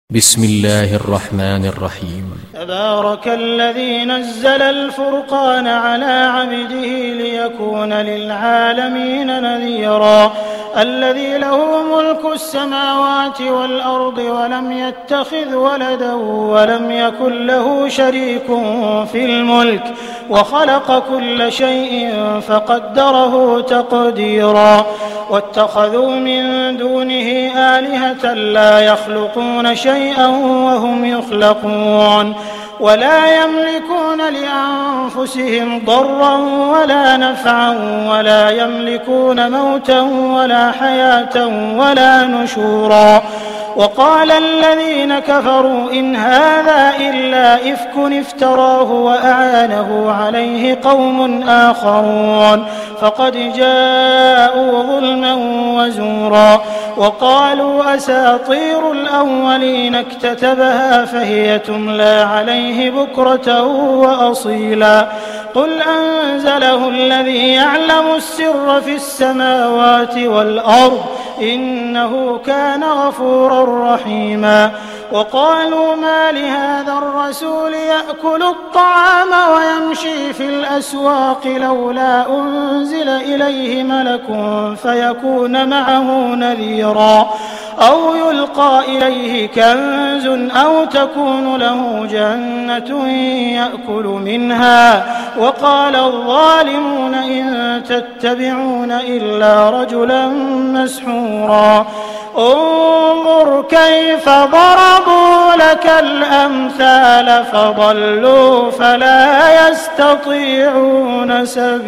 بسم الله الرحمن الرحيم. تبارك الذي نزل الفرقان على عبده ليكون للعالمين نذيرا الذي له ملك السماوات والأرض ولم يتخذ ولدا ولم يكن له شريك في الملك وخلق كل شيء فقدره تقديرا واتخذوا من دونه آلهة لا يخلقون شيئا وهم يخلقون ولا يملكون لأنفسهم ضرا ولا نفعا ولا يملكون موتا ولا حياة ولا نشورا وقال الذين كفروا إن هذا إلا إفك افتراه وأعانه عليه قوم آخرون فقد جاءوا ظلما وزورا وقالوا أساطير الأولين اكتتبها فهي تملى عليه بكرة وأصيلا قل أنزله الذي يعلم السر في السماوات والأرض إنه كان غفورا رحيما وقالوا ما لهذا الرسول يأكل الطعام ويمشي في الأسواق لولا أنزل إليه ملك فيكون معه نذيرا أو يلقى إليه كنز أو تكون له جنة يأكل منها وقال الظالمون إن تتبعون إلا رجلا مسحورا انظر كيف ضربوا لك الأمثال فضلوا فلا يستطيعون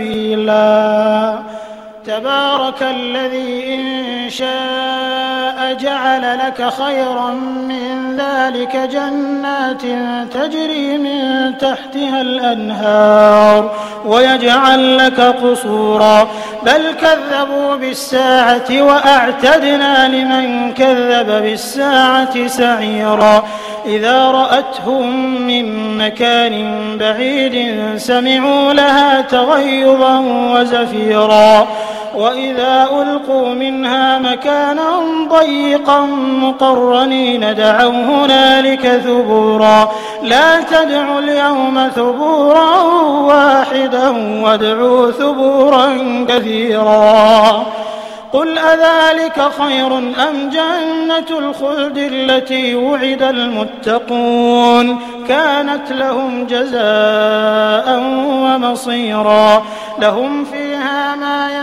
سبيلا تبارك الذي إن شاء جعل لك خيرا من ذلك جنات تجري من تحتها الأنهار ويجعل لك قصورا بل كذبوا بالساعة وأعتدنا لمن كذب بالساعة سعيرا إذا رأتهم من مكان بعيد سمعوا لها تغيظا وزفيرا وإذا ألقوا منها مكانا ضيقا مقرنين دعوا هنالك ثبورا لا تدعوا اليوم ثبورا واحدا وادعوا ثبورا كثيرا قل أذلك خير أم جنة الخلد التي وعد المتقون كانت لهم جزاء ومصيرا لهم فيها ما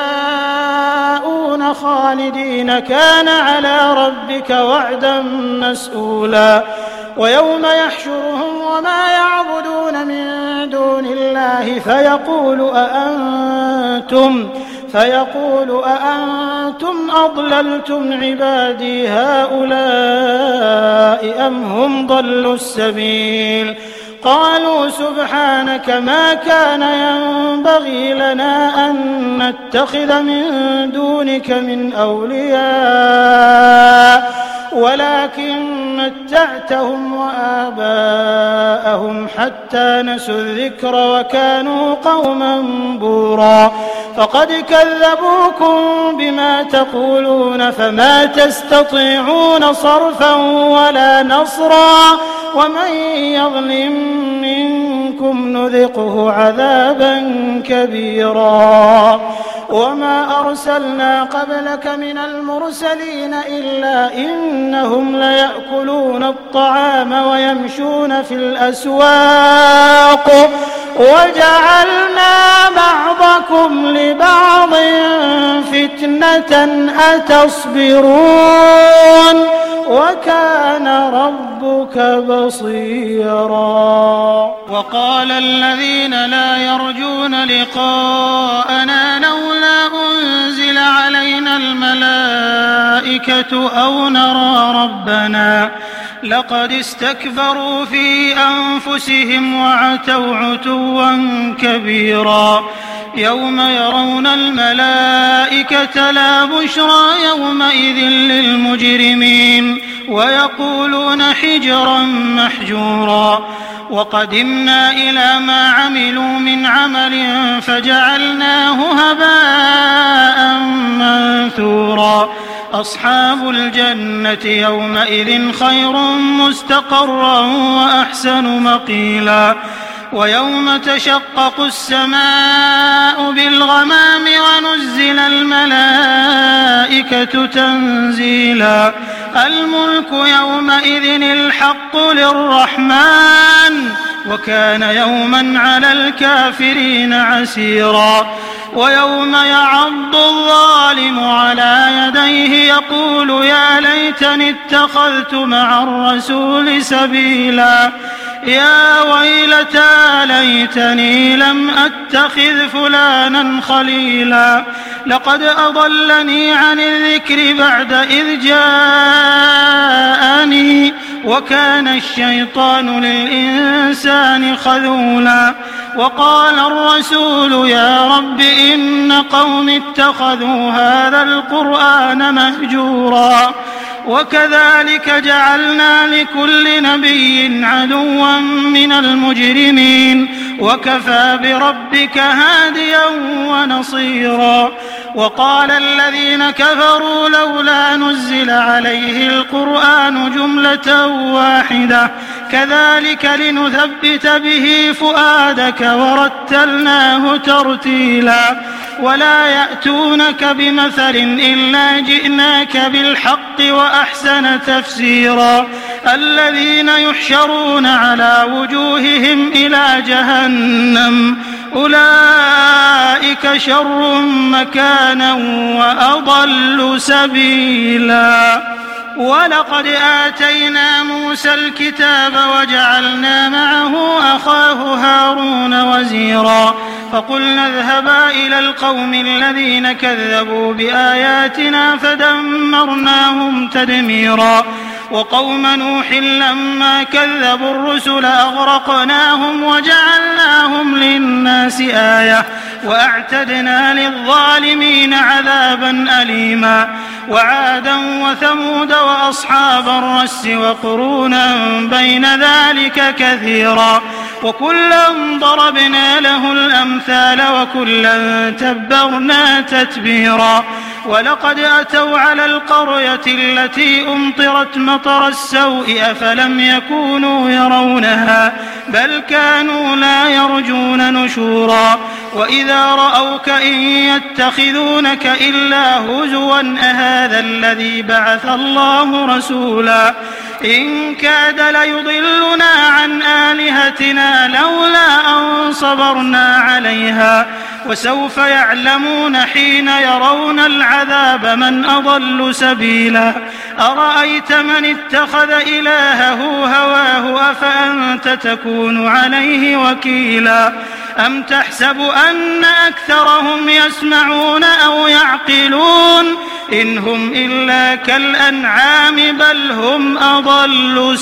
يشاءون خالدين كان على ربك وعدا مسئولا ويوم يحشرهم وما يعبدون من دون الله فيقول أأنتم أضللتم عبادي هؤلاء أم هم ضلوا السبيل قالوا سبحانك ما كان ينبغي لنا أن نتخذ من دونك من أولياء ولكن متعتهم وآباءهم حتى نسوا الذكر وكانوا قوما بورا فقد كذبوكم بما تقولون فما تستطيعون صرفا ولا نصرا ومن يظلم منكم نذقه عذابا كبيرا وما أرسلنا قبلك من المرسلين إلا إنهم ليأكلون الطعام ويمشون في الأسواق وجعلنا بعضكم لبعض فتنة أتصبرون وكان ربك بصيرا وقال الذين لا يرجون لقاءنا لولا أنزل علينا الملائكة أو نرى ربنا لقد استكبروا في أنفسهم وعتوا عتوا كبيرا يوم يرون الملائكة لا بشرى يومئذ للمجرمين ويقولون حجرا محجورا وقدمنا إلى ما عملوا من عمل فجعلناه هباء منثورا أصحاب الجنة يومئذ خير مستقرا وأحسن مقيلا ويوم تشقق السماء بالغمام ونزل الملائكة تنزيلا الملك يومئذ الحق للرحمن وكان يوما على الكافرين عسيرا ويوم يعض الظالم على يديه يقول يا ليتني اتخذت مع الرسول سبيلا يا ويلتى ليتني لم أتخذ فلانا خليلا لقد أضلني عن الذكر بعد إذ جاءني وكان الشيطان للإنسان خذولا وقال الرسول يا رب إن قوم اتخذوا هذا القرآن مهجورا وكذلك جعلنا لكل نبي عدوا من المجرمين وكفى بربك هاديا ونصيرا وقال الذين كفروا لولا نزل عليه القرآن جملة واحدة كذلك لنثبت به فؤادك ورتلناه ترتيلا ولا يأتونك بمثل إلا جئناك بالحق وأحسن تفسيرا الذين يحشرون على وجوههم إلى جهنم أولئك شر مكانا وأضل سبيلا ولقد آتينا موسى الكتاب وجعلنا معه أخاه هارون وزيرا فقلنا اذهبا إلى القوم الذين كذبوا بآياتنا فدمرناهم تدميرا وقوم نوح لما كذبوا الرسل أغرقناهم وجعلناهم للناس آية وأعتدنا للظالمين عذابا أليما وعادا وثمود وأصحاب الرس وقرونا بين ذلك كثيرا وكلا ضربنا له الأمثال وكلا تبرنا تتبيرا ولقد أتوا على القرية التي أمطرت مطر السوء أفلم يكونوا يرونها بل كانوا لا يرجون نشورا وإذا رأوك إن يتخذونك إلا هزوا أهذا الذي بعث الله رسولا إن كاد ليضلنا عن آلهتنا لولا أن صبرنا عليها وسوف يعلمون حين يرون العذاب من أضل سبيلا أرأيت من اتخذ إلهه هواه أفأنت تكون عليه وكيلا أم تحسب أن أكثرهم يسمعون أو يعقلون إن هم إلا كالأنعام بل هم أضل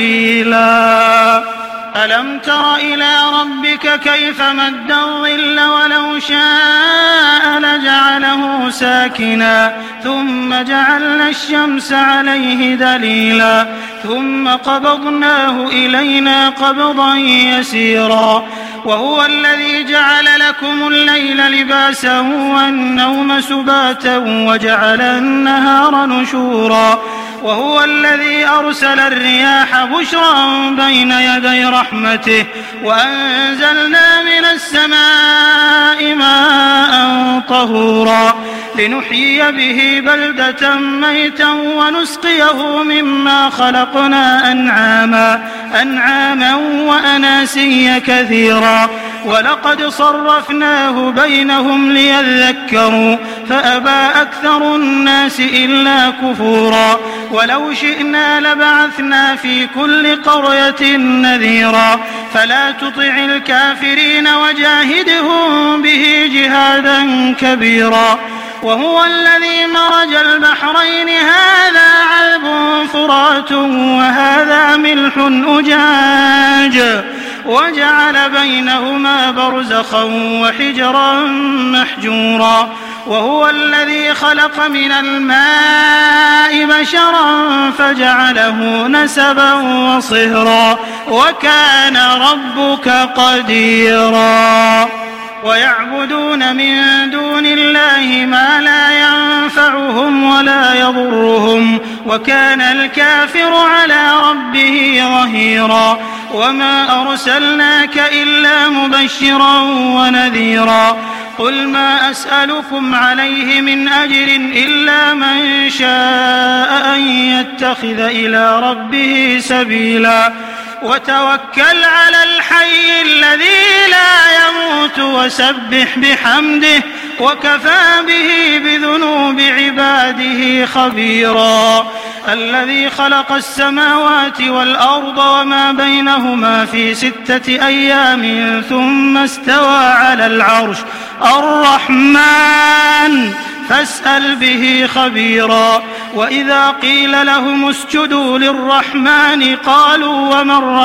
سبيلا ألم تر إلى ربك كيف مد الظل ولو شاء لجعله ساكنا ثم جعلنا الشمس عليه دليلا ثم قبضناه إلينا قبضا يسيرا وهو الذي جعل لكم الليل لباسا والنوم سباتا وجعل النهار نشورا وهو الذي أرسل الرياح بشرا بين يدي رحمته وأنزلنا من السماء ماء طهورا لنحيي به بلدة ميتا ونسقيه مما خلقنا أنعاما وأناسيا كثيرا ولقد صرفناه بينهم ليذكروا فأبى أكثر الناس إلا كفورا ولو شئنا لبعثنا في كل قرية نذيرا فلا تطع الكافرين وجاهدهم به جهادا كبيرا وهو الذي مرج البحرين هذا عذب فرات وهذا ملح أجاج وجعل بينهما برزخا وحجرا محجورا وهو الذي خلق من الماء بشرا فجعله نسبا وصهرا وكان ربك قديرا ويعبدون من دون الله ما لا ينفعهم ولا يضرهم وكان الكافر على ربه ظهيرا وما أرسلناك إلا مبشرا ونذيرا قل ما أسألكم عليه من أجر إلا من شاء أن يتخذ إلى ربه سبيلا وتوكل على الحي الذي لا يموت وسبح بحمده وكفى به بذنوب عباده خبيرا الذي خلق السماوات والأرض وما بينهما في 6 أيام ثم استوى على العرش الرحمن فاسأل به خبيرا وإذا قيل لهم اسجدوا للرحمن قالوا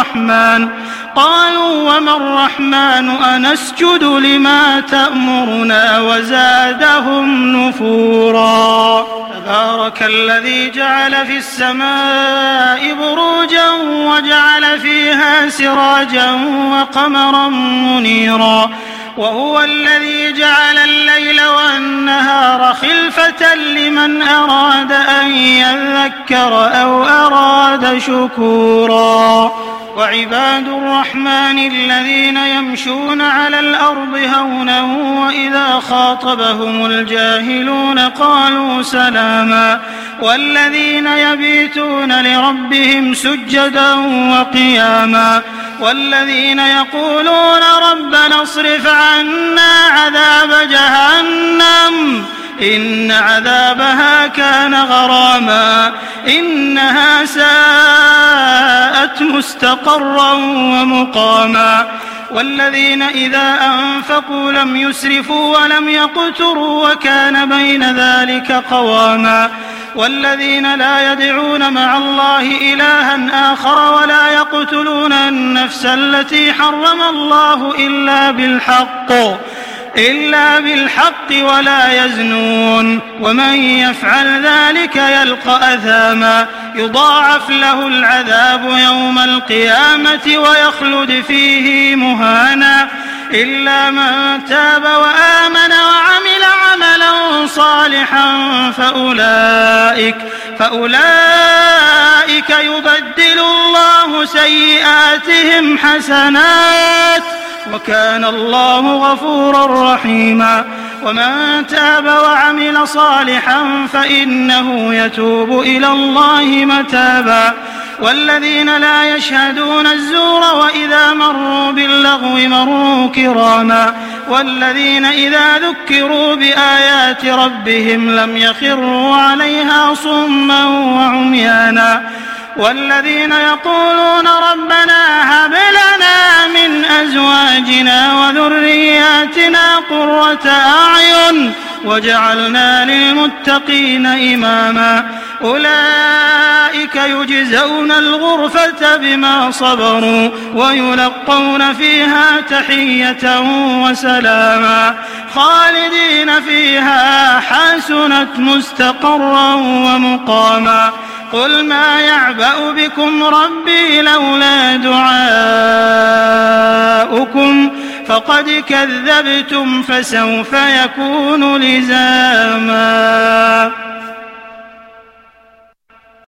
وما الرحمن أنسجد لما تأمرنا وزادهم نفورا تبارك الذي جعل في السماء بروجا وجعل فيها سراجا وقمرا منيرا وهو الذي جعل الليل والنهار خلفة لمن أراد أن يذكر أو أراد شكورا وعباد الرحمن الذين يمشون على الأرض هونا وإذا خاطبهم الجاهلون قالوا سلاما والذين يبيتون لربهم سجدا وقياما والذين يقولون ربنا اصرف عنا عذاب جهنم إن عذابها كان غراما إنها ساءت مستقرا ومقاما والذين إذا أنفقوا لم يسرفوا ولم يقتروا وكان بين ذلك قواما والذين لا يدعون مع الله إلها آخر ولا يقتلون النفس التي حرم الله إلا بالحق ولا يزنون ومن يفعل ذلك يلقى أثاما يضاعف له العذاب يوم القيامة ويخلد فيه مهانا إلا من تاب وآمن وعمل عملا صالحا فأولئك يبدل الله سيئاتهم حسنات وكان الله غفورا رحيما ومن تاب وعمل صالحا فإنه يتوب إلى الله متابا والذين لا يشهدون الزور وإذا مروا باللغو مروا كراما والذين إذا ذكروا بآيات ربهم لم يخروا عليها صما وعميانا والذين يقولون ربنا هب لنا من أزواجنا وذرياتنا قرة أعين وجعلنا للمتقين إماما أولئك يجزون الغرفة بما صبروا ويلقون فيها تحية وسلاما خالدين فيها حسنت مستقرا ومقاما قل ما يعبأ بكم ربي لولا دعاؤكم فقد كذبتم فسوف يكون لزاما